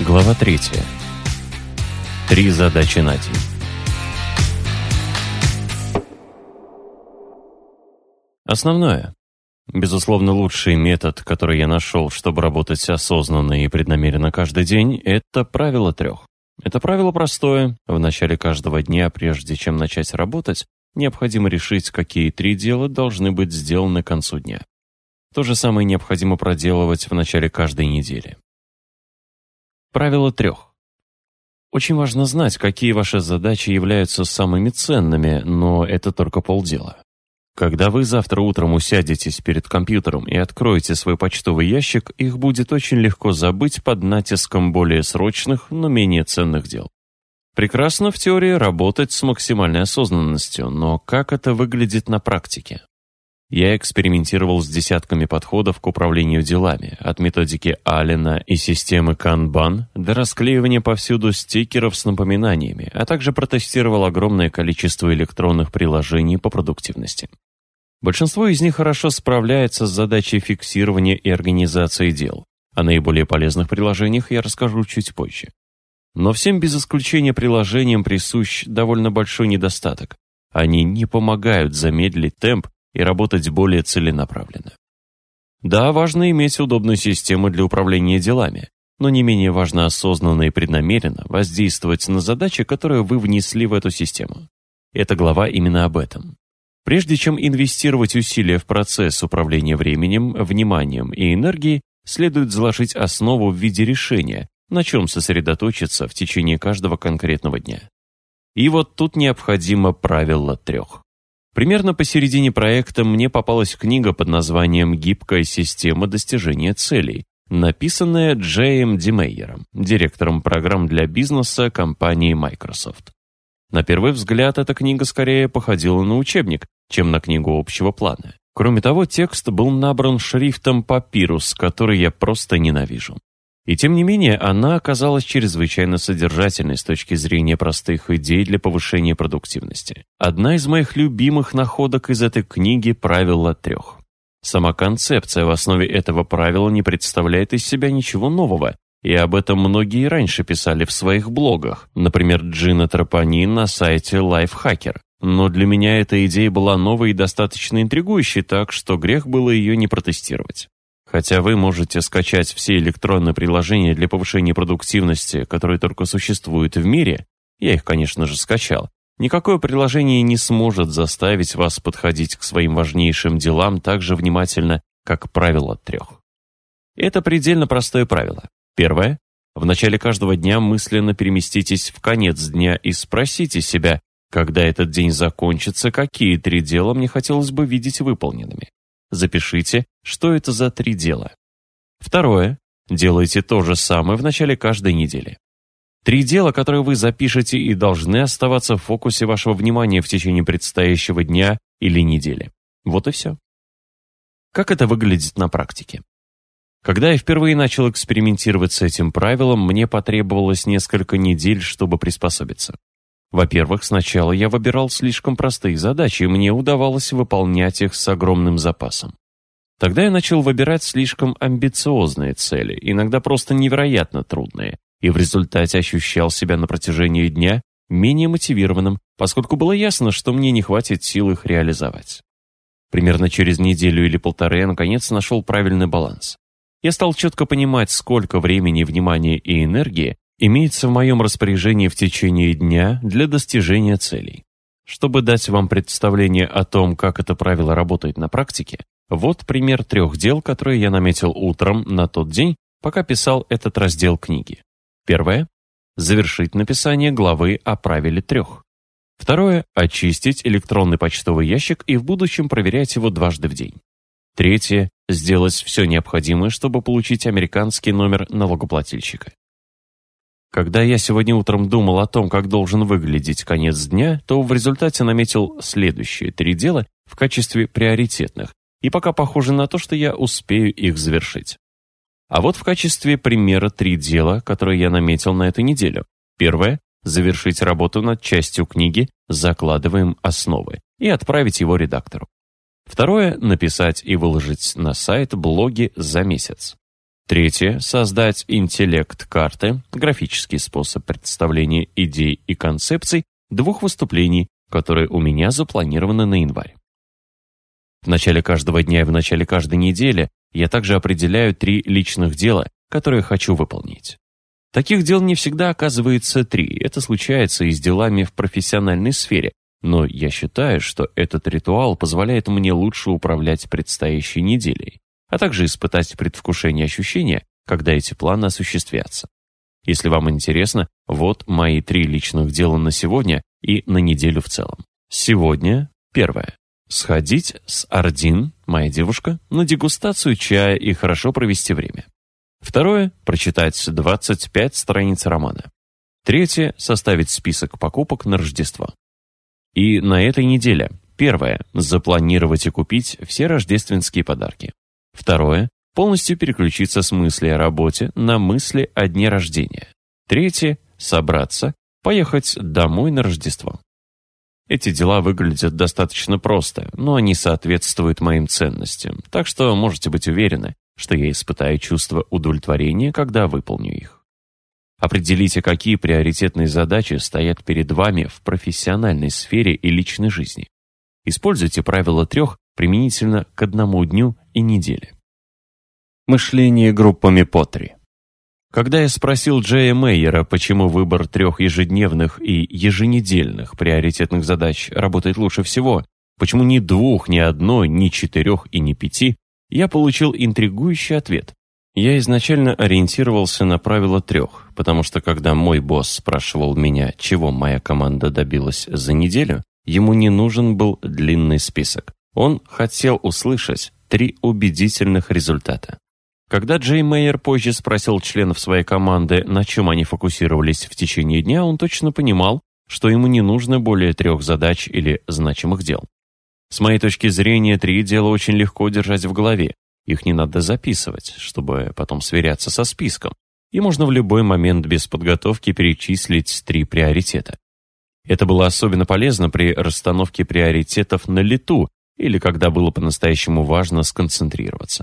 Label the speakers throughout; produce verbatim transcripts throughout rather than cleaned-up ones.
Speaker 1: Глава третья. Три задачи на день. Основное. Безусловно, лучший метод, который я нашел, чтобы работать осознанно и преднамеренно каждый день, это правило трех. Это правило простое. В начале каждого дня, прежде чем начать работать, необходимо решить, какие три дела должны быть сделаны к концу дня. То же самое необходимо проделывать в начале каждой недели. Правило трех. Очень важно знать, какие ваши задачи являются самыми ценными, но это только полдела. Когда вы завтра утром усядетесь перед компьютером и откроете свой почтовый ящик, их будет очень легко забыть под натиском более срочных, но менее ценных дел. Прекрасно в теории работать с максимальной осознанностью, но как это выглядит на практике? Я экспериментировал с десятками подходов к управлению делами, от методики Аллена и системы Kanban до расклеивания повсюду стикеров с напоминаниями, а также протестировал огромное количество электронных приложений по продуктивности. Большинство из них хорошо справляется с задачей фиксирования и организации дел. О наиболее полезных приложениях я расскажу чуть позже. Но всем без исключения приложениям присущ довольно большой недостаток. Они не помогают замедлить темп и работать более целенаправленно. Да, важно иметь удобную систему для управления делами, но не менее важно осознанно и преднамеренно воздействовать на задачи, которые вы внесли в эту систему. Эта глава именно об этом. Прежде чем инвестировать усилия в процесс управления временем, вниманием и энергией, следует заложить основу в виде решения, на чем сосредоточиться в течение каждого конкретного дня. И вот тут необходимо правило трех. Примерно посередине проекта мне попалась книга под названием «Гибкая система достижения целей», написанная Джеем Ди Мейером, директором программ для бизнеса компании Microsoft. На первый взгляд, эта книга скорее походила на учебник, чем на книгу общего плана. Кроме того, текст был набран шрифтом Papyrus, который я просто ненавижу. И тем не менее, она оказалась чрезвычайно содержательной с точки зрения простых идей для повышения продуктивности. Одна из моих любимых находок из этой книги – правило трех. Сама концепция в основе этого правила не представляет из себя ничего нового, и об этом многие раньше писали в своих блогах, например, Джина Тропанин на сайте Lifehacker. Но для меня эта идея была новой и достаточно интригующей, так что грех было ее не протестировать. Хотя вы можете скачать все электронные приложения для повышения продуктивности, которые только существуют в мире, я их, конечно же, скачал, никакое приложение не сможет заставить вас подходить к своим важнейшим делам так же внимательно, как правило трех. Это предельно простое правило. Первое. В начале каждого дня мысленно переместитесь в конец дня и спросите себя, когда этот день закончится, какие три дела мне хотелось бы видеть выполненными. Запишите, что это за три дела. Второе. Делайте то же самое в начале каждой недели. Три дела, которые вы запишете и должны оставаться в фокусе вашего внимания в течение предстоящего дня или недели. Вот и все. Как это выглядит на практике? Когда я впервые начал экспериментировать с этим правилом, мне потребовалось несколько недель, чтобы приспособиться. Во-первых, сначала я выбирал слишком простые задачи, и мне удавалось выполнять их с огромным запасом. Тогда я начал выбирать слишком амбициозные цели, иногда просто невероятно трудные, и в результате ощущал себя на протяжении дня менее мотивированным, поскольку было ясно, что мне не хватит сил их реализовать. Примерно через неделю или полторы я наконец нашел правильный баланс. Я стал четко понимать, сколько времени, внимания и энергии имеется в моем распоряжении в течение дня для достижения целей. Чтобы дать вам представление о том, как это правило работает на практике, вот пример трех дел, которые я наметил утром на тот день, пока писал этот раздел книги. Первое. Завершить написание главы о правиле трех. Второе. Очистить электронный почтовый ящик и в будущем проверять его дважды в день. Третье. Сделать все необходимое, чтобы получить американский номер налогоплательщика. Когда я сегодня утром думал о том, как должен выглядеть конец дня, то в результате наметил следующие три дела в качестве приоритетных, и пока похоже на то, что я успею их завершить. А вот в качестве примера три дела, которые я наметил на эту неделю. Первое – завершить работу над частью книги «Закладываем основы» и отправить его редактору. Второе – написать и выложить на сайт блоги за месяц. Третье – создать интеллект-карты, графический способ представления идей и концепций двух выступлений, которые у меня запланированы на январь. В начале каждого дня и в начале каждой недели я также определяю три личных дела, которые хочу выполнить. Таких дел не всегда оказывается три, это случается и с делами в профессиональной сфере, но я считаю, что этот ритуал позволяет мне лучше управлять предстоящей неделей, а также испытать предвкушение ощущения, когда эти планы осуществятся. Если вам интересно, вот мои три личных дела на сегодня и на неделю в целом. Сегодня первое. Сходить с Ардин, моя девушка, на дегустацию чая и хорошо провести время. Второе – прочитать двадцать пять страниц романа. Третье – составить список покупок на Рождество. И на этой неделе. Первое – запланировать и купить все рождественские подарки. Второе – полностью переключиться с мысли о работе на мысли о дне рождения. Третье – собраться, поехать домой на Рождество. Эти дела выглядят достаточно просто, но они соответствуют моим ценностям, так что можете быть уверены, что я испытаю чувство удовлетворения, когда выполню их. Определите, какие приоритетные задачи стоят перед вами в профессиональной сфере и личной жизни. Используйте правило трех применительно к одному дню и неделе. Мышление группами по три. Когда я спросил Джея Мейера, почему выбор трех ежедневных и еженедельных приоритетных задач работает лучше всего, почему ни двух, ни одной, ни четырех и ни пяти, я получил интригующий ответ. Я изначально ориентировался на правило трех, потому что когда мой босс спрашивал меня, чего моя команда добилась за неделю, ему не нужен был длинный список. Он хотел услышать три убедительных результата. Когда Джей Мейер позже спросил членов своей команды, на чем они фокусировались в течение дня, он точно понимал, что ему не нужно более трех задач или значимых дел. С моей точки зрения, три дела очень легко держать в голове. Их не надо записывать, чтобы потом сверяться со списком. И можно в любой момент без подготовки перечислить три приоритета. Это было особенно полезно при расстановке приоритетов на лету или когда было по-настоящему важно сконцентрироваться.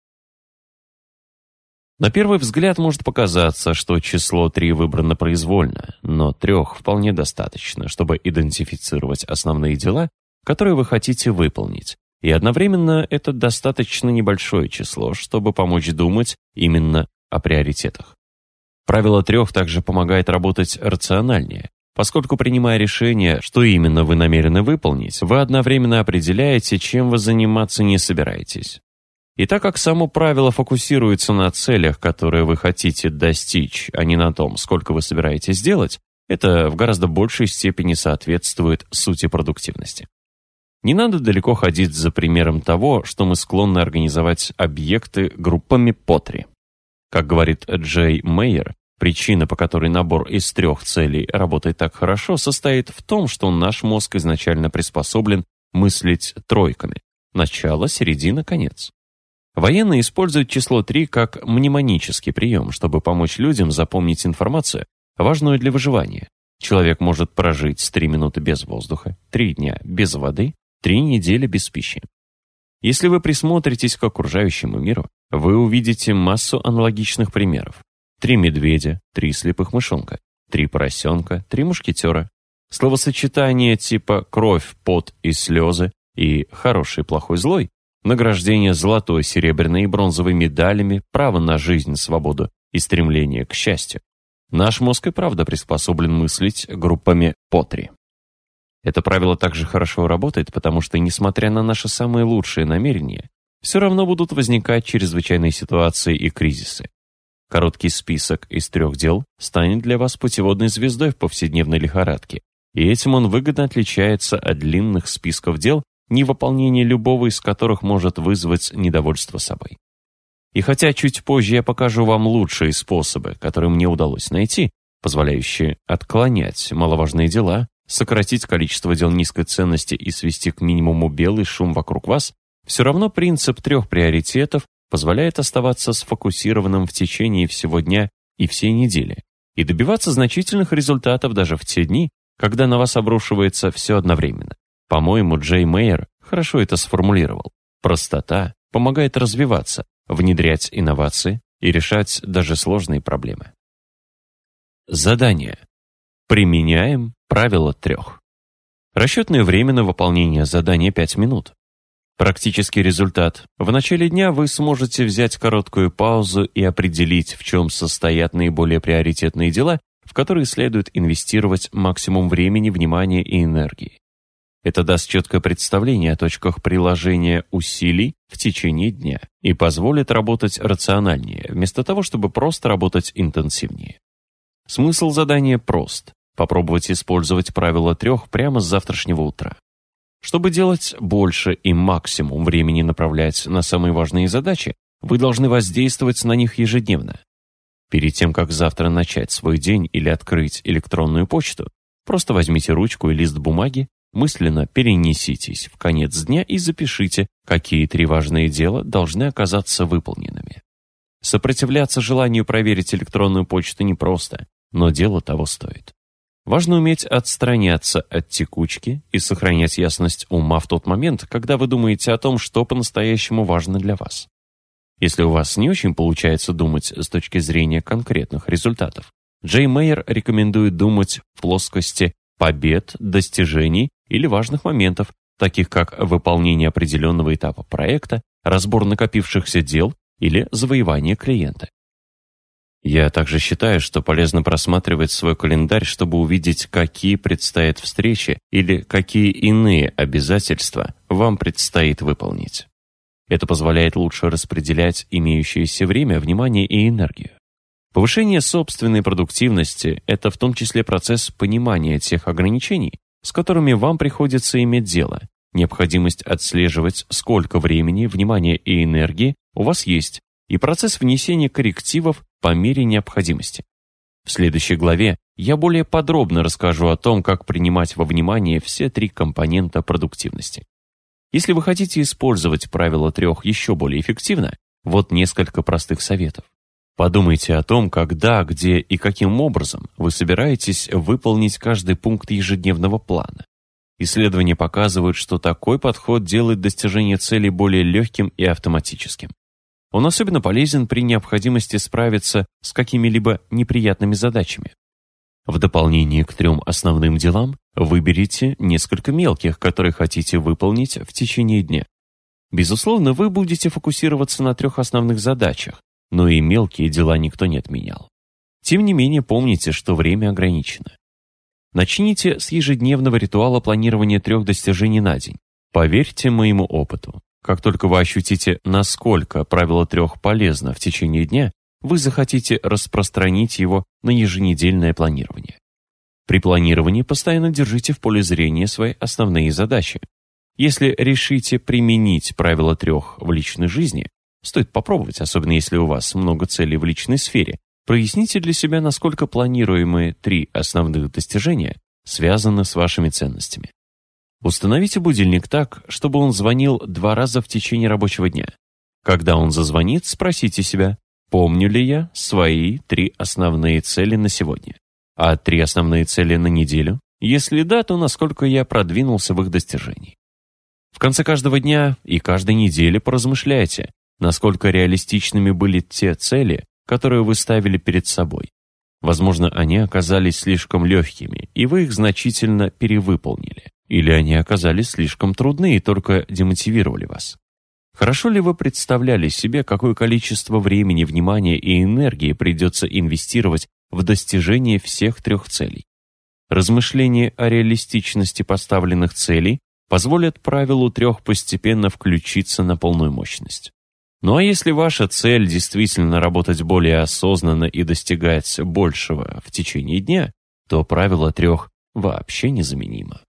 Speaker 1: На первый взгляд может показаться, что число три выбрано произвольно, но трех вполне достаточно, чтобы идентифицировать основные дела, которые вы хотите выполнить. И одновременно это достаточно небольшое число, чтобы помочь думать именно о приоритетах. Правило трех также помогает работать рациональнее, поскольку, принимая решение, что именно вы намерены выполнить, вы одновременно определяете, чем вы заниматься не собираетесь. И так как само правило фокусируется на целях, которые вы хотите достичь, а не на том, сколько вы собираетесь делать, это в гораздо большей степени соответствует сути продуктивности. Не надо далеко ходить за примером того, что мы склонны организовать объекты группами по три. Как говорит Джей Мейер, причина, по которой набор из трех целей работает так хорошо, состоит в том, что наш мозг изначально приспособлен мыслить тройками – начало, середина, конец. Военные используют число три как мнемонический прием, чтобы помочь людям запомнить информацию, важную для выживания. Человек может прожить три минуты без воздуха, три дня без воды, три недели без пищи. Если вы присмотритесь к окружающему миру, вы увидите массу аналогичных примеров. Три медведя, три слепых мышонка, три поросенка, три мушкетера. Словосочетания типа «кровь, пот и слезы» и «хороший, плохой, злой», награждение золотой, серебряной и бронзовой медалями, право на жизнь, свободу и стремление к счастью. Наш мозг и правда приспособлен мыслить группами по три. Это правило также хорошо работает, потому что, несмотря на наши самые лучшие намерения, все равно будут возникать чрезвычайные ситуации и кризисы. Короткий список из трех дел станет для вас путеводной звездой в повседневной лихорадке, и этим он выгодно отличается от длинных списков дел, невыполнение любого из которых может вызвать недовольство собой. И хотя чуть позже я покажу вам лучшие способы, которые мне удалось найти, позволяющие отклонять маловажные дела, сократить количество дел низкой ценности и свести к минимуму белый шум вокруг вас, все равно принцип трех приоритетов позволяет оставаться сфокусированным в течение всего дня и всей недели и добиваться значительных результатов даже в те дни, когда на вас обрушивается все одновременно. По-моему, Джей Мейер хорошо это сформулировал. Простота помогает развиваться, внедрять инновации, и решать даже сложные проблемы. Задание. Применяем правило трех. Расчетное время на выполнение задания пять минут. Практический результат. В начале дня вы сможете взять короткую паузу и определить, в чем состоят наиболее приоритетные дела, в которые следует инвестировать максимум времени, внимания и энергии. Это даст четкое представление о точках приложения усилий в течение дня и позволит работать рациональнее, вместо того, чтобы просто работать интенсивнее. Смысл задания прост. Попробовать использовать правило трех прямо с завтрашнего утра. Чтобы делать больше и максимум времени направлять на самые важные задачи, вы должны воздействовать на них ежедневно. Перед тем, как завтра начать свой день или открыть электронную почту, просто возьмите ручку и лист бумаги, мысленно перенеситесь в конец дня и запишите, какие три важные дела должны оказаться выполненными. Сопротивляться желанию проверить электронную почту непросто, но дело того стоит. Важно уметь отстраняться от текучки и сохранять ясность ума в тот момент, когда вы думаете о том, что по-настоящему важно для вас. Если у вас не очень получается думать с точки зрения конкретных результатов, Джей Мейер рекомендует думать в плоскости побед, достижений или важных моментов, таких как выполнение определенного этапа проекта, разбор накопившихся дел или завоевание клиента. Я также считаю, что полезно просматривать свой календарь, чтобы увидеть, какие предстоят встречи или какие иные обязательства вам предстоит выполнить. Это позволяет лучше распределять имеющееся время, внимание и энергию. Повышение собственной продуктивности – это в том числе процесс понимания тех ограничений, с которыми вам приходится иметь дело, необходимость отслеживать, сколько времени, внимания и энергии у вас есть, и процесс внесения коррективов по мере необходимости. В следующей главе я более подробно расскажу о том, как принимать во внимание все три компонента продуктивности. Если вы хотите использовать правило трех еще более эффективно, вот несколько простых советов. Подумайте о том, когда, где и каким образом вы собираетесь выполнить каждый пункт ежедневного плана. Исследования показывают, что такой подход делает достижение целей более легким и автоматическим. Он особенно полезен при необходимости справиться с какими-либо неприятными задачами. В дополнение к трем основным делам выберите несколько мелких, которые хотите выполнить в течение дня. Безусловно, вы будете фокусироваться на трех основных задачах, но и мелкие дела никто не отменял. Тем не менее, помните, что время ограничено. Начните с ежедневного ритуала планирования трех достижений на день. Поверьте моему опыту. Как только вы ощутите, насколько правило трех полезно в течение дня, вы захотите распространить его на еженедельное планирование. При планировании постоянно держите в поле зрения свои основные задачи. Если решите применить правило трех в личной жизни, стоит попробовать, особенно если у вас много целей в личной сфере, проясните для себя, насколько планируемые три основных достижения связаны с вашими ценностями. Установите будильник так, чтобы он звонил два раза в течение рабочего дня. Когда он зазвонит, спросите себя, помню ли я свои три основные цели на сегодня, а три основные цели на неделю? Если да, то насколько я продвинулся в их достижении. В конце каждого дня и каждой недели поразмышляйте, насколько реалистичными были те цели, которые вы ставили перед собой. Возможно, они оказались слишком легкими, и вы их значительно перевыполнили. Или они оказались слишком трудны и только демотивировали вас. Хорошо ли вы представляли себе, какое количество времени, внимания и энергии придется инвестировать в достижение всех трех целей? Размышления о реалистичности поставленных целей позволят правилу трех постепенно включиться на полную мощность. Ну а если ваша цель действительно работать более осознанно и достигать большего в течение дня, то правило трех вообще незаменимо.